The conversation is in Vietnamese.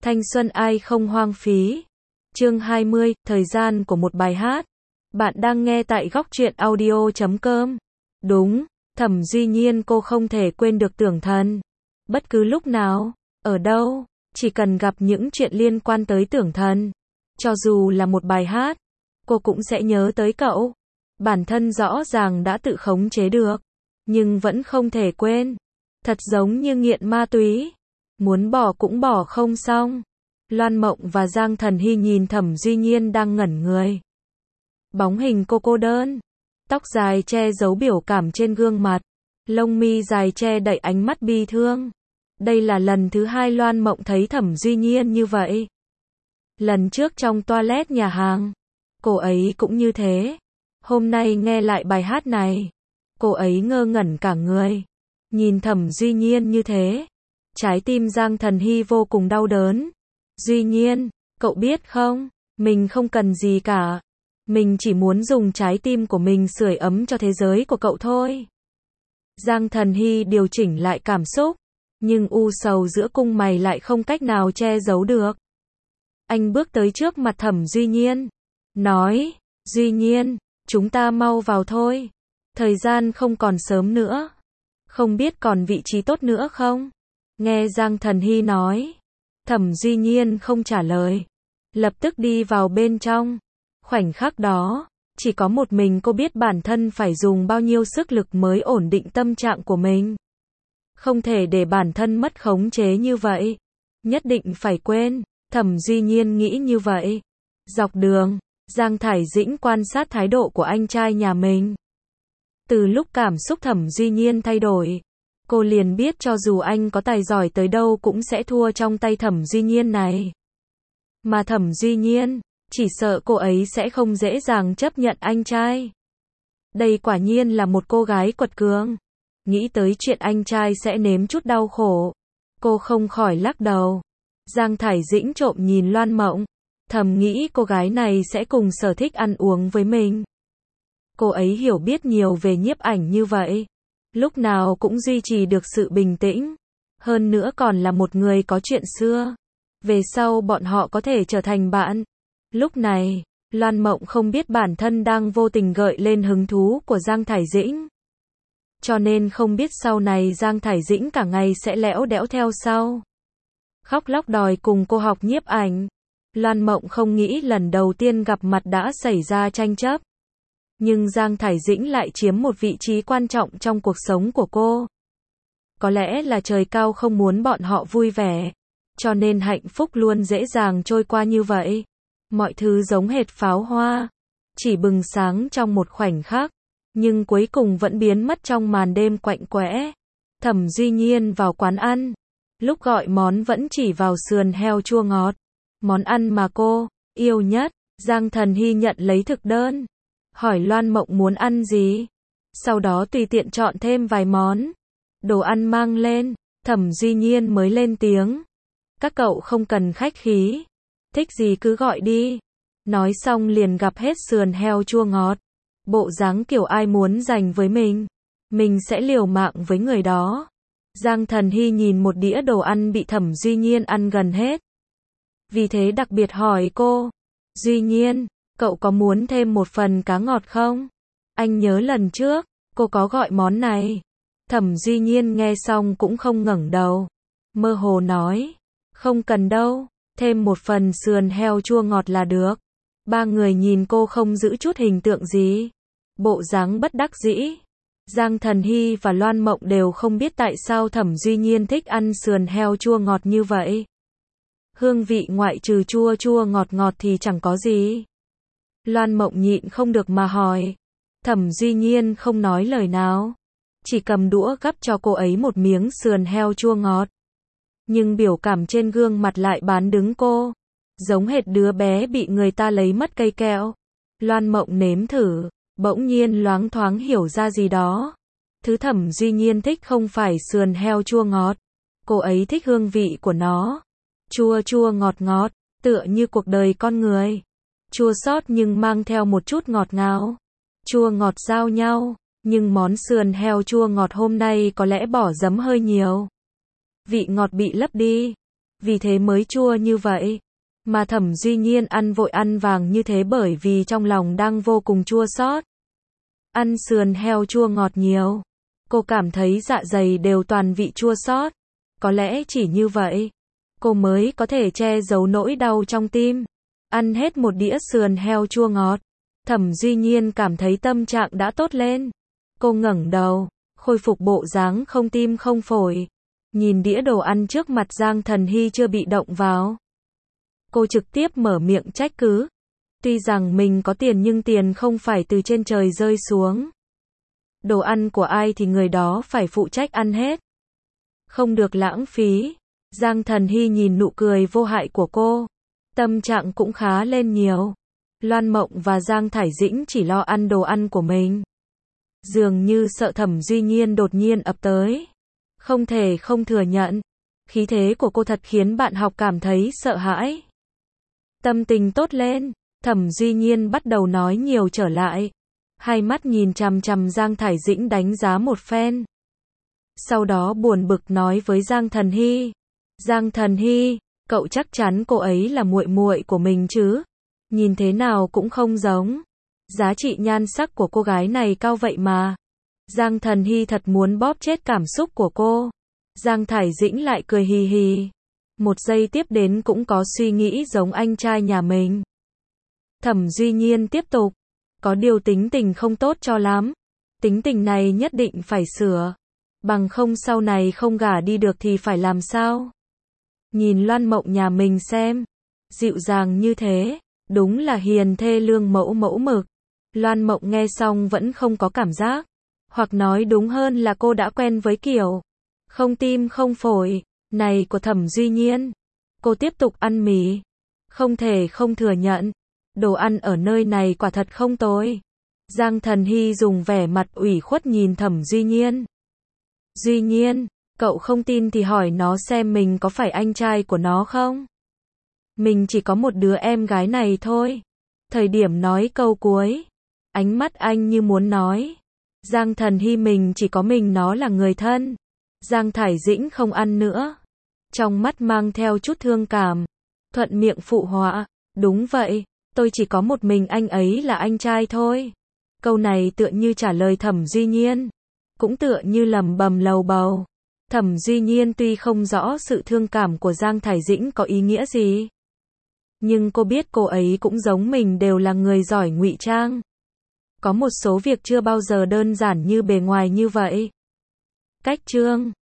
Thanh xuân ai không hoang phí. Chương 20, thời gian của một bài hát. Bạn đang nghe tại góc truyện audio.com. Đúng, Thẩm Duy Nhiên cô không thể quên được Tưởng Thần. Bất cứ lúc nào, ở đâu, chỉ cần gặp những chuyện liên quan tới Tưởng Thần, cho dù là một bài hát, cô cũng sẽ nhớ tới cậu. Bản thân rõ ràng đã tự khống chế được, nhưng vẫn không thể quên. Thật giống như nghiện ma túy, muốn bỏ cũng bỏ không xong. Loan Mộng và Giang Thần Hy nhìn Thẩm Duy Nhiên đang ngẩn người. Bóng hình cô đơn, tóc dài che giấu biểu cảm trên gương mặt, lông mi dài che đậy ánh mắt bi thương. Đây là lần thứ hai Loan Mộng thấy Thẩm Duy Nhiên như vậy. Lần trước trong toilet nhà hàng, cô ấy cũng như thế. Hôm nay nghe lại bài hát này, cô ấy ngơ ngẩn cả người. Nhìn Thẩm Duy Nhiên như thế, trái tim Giang Thần Hy vô cùng đau đớn. Duy Nhiên, cậu biết không, mình không cần gì cả. Mình chỉ muốn dùng trái tim của mình sưởi ấm cho thế giới của cậu thôi. Giang Thần Hy điều chỉnh lại cảm xúc, nhưng u sầu giữa cung mày lại không cách nào che giấu được. Anh bước tới trước mặt Thẩm Duy Nhiên, nói, Duy Nhiên, chúng ta mau vào thôi. Thời gian không còn sớm nữa. Không biết còn vị trí tốt nữa không? Nghe Giang Thần Hy nói, Thẩm Duy Nhiên không trả lời, lập tức đi vào bên trong. Khoảnh khắc đó, chỉ có một mình cô biết bản thân phải dùng bao nhiêu sức lực mới ổn định tâm trạng của mình. Không thể để bản thân mất khống chế như vậy. Nhất định phải quên, Thẩm Duy Nhiên nghĩ như vậy. Dọc đường, Giang Thải Dĩnh quan sát thái độ của anh trai nhà mình. Từ lúc cảm xúc Thẩm Duy Nhiên thay đổi, cô liền biết cho dù anh có tài giỏi tới đâu cũng sẽ thua trong tay Thẩm Duy Nhiên này. Mà Thẩm Duy Nhiên, chỉ sợ cô ấy sẽ không dễ dàng chấp nhận anh trai. Đây quả nhiên là một cô gái quật cường. Nghĩ tới chuyện anh trai sẽ nếm chút đau khổ, cô không khỏi lắc đầu. Giang Thải Dĩnh trộm nhìn Loan Mộng, thầm nghĩ cô gái này sẽ cùng sở thích ăn uống với mình. Cô ấy hiểu biết nhiều về nhiếp ảnh như vậy, lúc nào cũng duy trì được sự bình tĩnh. Hơn nữa còn là một người có chuyện xưa. Về sau bọn họ có thể trở thành bạn. Lúc này, Loan Mộng không biết bản thân đang vô tình gợi lên hứng thú của Giang Thải Dĩnh. Cho nên không biết sau này Giang Thải Dĩnh cả ngày sẽ lẽo đẽo theo sau. Khóc lóc đòi cùng cô học nhiếp ảnh. Loan Mộng không nghĩ lần đầu tiên gặp mặt đã xảy ra tranh chấp. Nhưng Giang Thải Dĩnh lại chiếm một vị trí quan trọng trong cuộc sống của cô. Có lẽ là trời cao không muốn bọn họ vui vẻ, cho nên hạnh phúc luôn dễ dàng trôi qua như vậy. Mọi thứ giống hệt pháo hoa, chỉ bừng sáng trong một khoảnh khắc, nhưng cuối cùng vẫn biến mất trong màn đêm quạnh quẽ. Thẩm Duy Nhiên vào quán ăn, lúc gọi món vẫn chỉ vào sườn heo chua ngọt, món ăn mà cô yêu nhất. Giang Thần Hy nhận lấy thực đơn, hỏi Loan Mộng muốn ăn gì, sau đó tùy tiện chọn thêm vài món. Đồ ăn mang lên, Thẩm Duy Nhiên mới lên tiếng, các cậu không cần khách khí, thích gì cứ gọi đi. Nói xong liền gặp hết sườn heo chua ngọt, bộ dáng kiểu ai muốn giành với mình sẽ liều mạng với người đó. Giang Thần Hy nhìn một đĩa đồ ăn bị Thẩm Duy Nhiên ăn gần hết, vì thế đặc biệt hỏi cô, Duy Nhiên, cậu có muốn thêm một phần cá ngọt không? Anh nhớ lần trước, cô có gọi món này. Thẩm Duy Nhiên nghe xong cũng không ngẩng đầu, mơ hồ nói, không cần đâu, thêm một phần sườn heo chua ngọt là được. Ba người nhìn cô không giữ chút hình tượng gì, bộ dáng bất đắc dĩ. Giang Thần Hy và Loan Mộng đều không biết tại sao Thẩm Duy Nhiên thích ăn sườn heo chua ngọt như vậy. Hương vị ngoại trừ chua chua ngọt ngọt thì chẳng có gì. Loan Mộng nhịn không được mà hỏi. Thẩm Duy Nhiên không nói lời nào, chỉ cầm đũa gắp cho cô ấy một miếng sườn heo chua ngọt. Nhưng biểu cảm trên gương mặt lại bán đứng cô, giống hệt đứa bé bị người ta lấy mất cây kẹo. Loan Mộng nếm thử, bỗng nhiên loáng thoáng hiểu ra gì đó. Thứ Thẩm Duy Nhiên thích không phải sườn heo chua ngọt, cô ấy thích hương vị của nó. Chua chua ngọt ngọt, tựa như cuộc đời con người. Chua xót nhưng mang theo một chút ngọt ngào. Chua ngọt giao nhau, nhưng món sườn heo chua ngọt hôm nay có lẽ bỏ giấm hơi nhiều. Vị ngọt bị lấp đi. vì thế mới chua như vậy. Mà Thẩm Duy Nhiên ăn vội ăn vàng như thế bởi vì trong lòng đang vô cùng chua xót. Ăn sườn heo chua ngọt nhiều. Cô cảm thấy dạ dày đều toàn vị chua xót. Có lẽ chỉ như vậy, cô mới có thể che giấu nỗi đau trong tim. Ăn hết một đĩa sườn heo chua ngọt, Thẩm Duy Nhiên cảm thấy tâm trạng đã tốt lên. Cô ngẩng đầu, khôi phục bộ dáng không tim không phổi. Nhìn đĩa đồ ăn trước mặt Giang Thần Hy chưa bị động vào. Cô trực tiếp mở miệng trách cứ. Tuy rằng mình có tiền nhưng tiền không phải từ trên trời rơi xuống. Đồ ăn của ai thì người đó phải phụ trách ăn hết. Không được lãng phí. Giang Thần Hy nhìn nụ cười vô hại của cô. Tâm trạng cũng khá lên nhiều. Loan Mộng và Giang Thải Dĩnh chỉ lo ăn đồ ăn của mình. Dường như sợ Thẩm Duy Nhiên đột nhiên ập tới. Không thể không thừa nhận. Khí thế của cô thật khiến bạn học cảm thấy sợ hãi. Tâm tình tốt lên, Thẩm Duy Nhiên bắt đầu nói nhiều trở lại. Hai mắt nhìn chằm chằm Giang Thải Dĩnh đánh giá một phen. Sau đó buồn bực nói với Giang Thần Hy. Giang Thần Hy, cậu chắc chắn cô ấy là muội muội của mình chứ? Nhìn thế nào cũng không giống. Giá trị nhan sắc của cô gái này cao vậy mà. Giang Thần Hy thật muốn bóp chết cảm xúc của cô. Giang Thải Dĩnh lại cười hì hì. Một giây tiếp đến cũng có suy nghĩ giống anh trai nhà mình. Thẩm Duy Nhiên tiếp tục. Có điều tính tình không tốt cho lắm. Tính tình này nhất định phải sửa. Bằng không sau này không gả đi được thì phải làm sao? Nhìn Loan Mộng nhà mình xem. Dịu dàng như thế. Đúng là hiền thê lương mẫu mẫu mực. Loan Mộng nghe xong vẫn không có cảm giác. Hoặc nói đúng hơn là cô đã quen với kiểu không tim không phổi này của Thẩm Duy Nhiên. Cô tiếp tục ăn mì. Không thể không thừa nhận. Đồ ăn ở nơi này quả thật không tồi. Giang Thần Hy dùng vẻ mặt ủy khuất nhìn Thẩm Duy Nhiên. Duy Nhiên, cậu không tin thì hỏi nó xem mình có phải anh trai của nó không? Mình chỉ có một đứa em gái này thôi. Thời điểm nói câu cuối, ánh mắt anh như muốn nói. Giang Thần Hy mình chỉ có mình nó là người thân. Giang Thải Dĩnh không ăn nữa. Trong mắt mang theo chút thương cảm. Thuận miệng phụ họa. Đúng vậy, tôi chỉ có một mình anh ấy là anh trai thôi. Câu này tựa như trả lời Thẩm Duy Nhiên. Cũng tựa như lẩm bẩm lầu bầu. Thẩm Duy Nhiên tuy không rõ sự thương cảm của Giang Thải Dĩnh có ý nghĩa gì. Nhưng cô biết cô ấy cũng giống mình đều là người giỏi ngụy trang. Có một số việc chưa bao giờ đơn giản như bề ngoài như vậy. Cách chương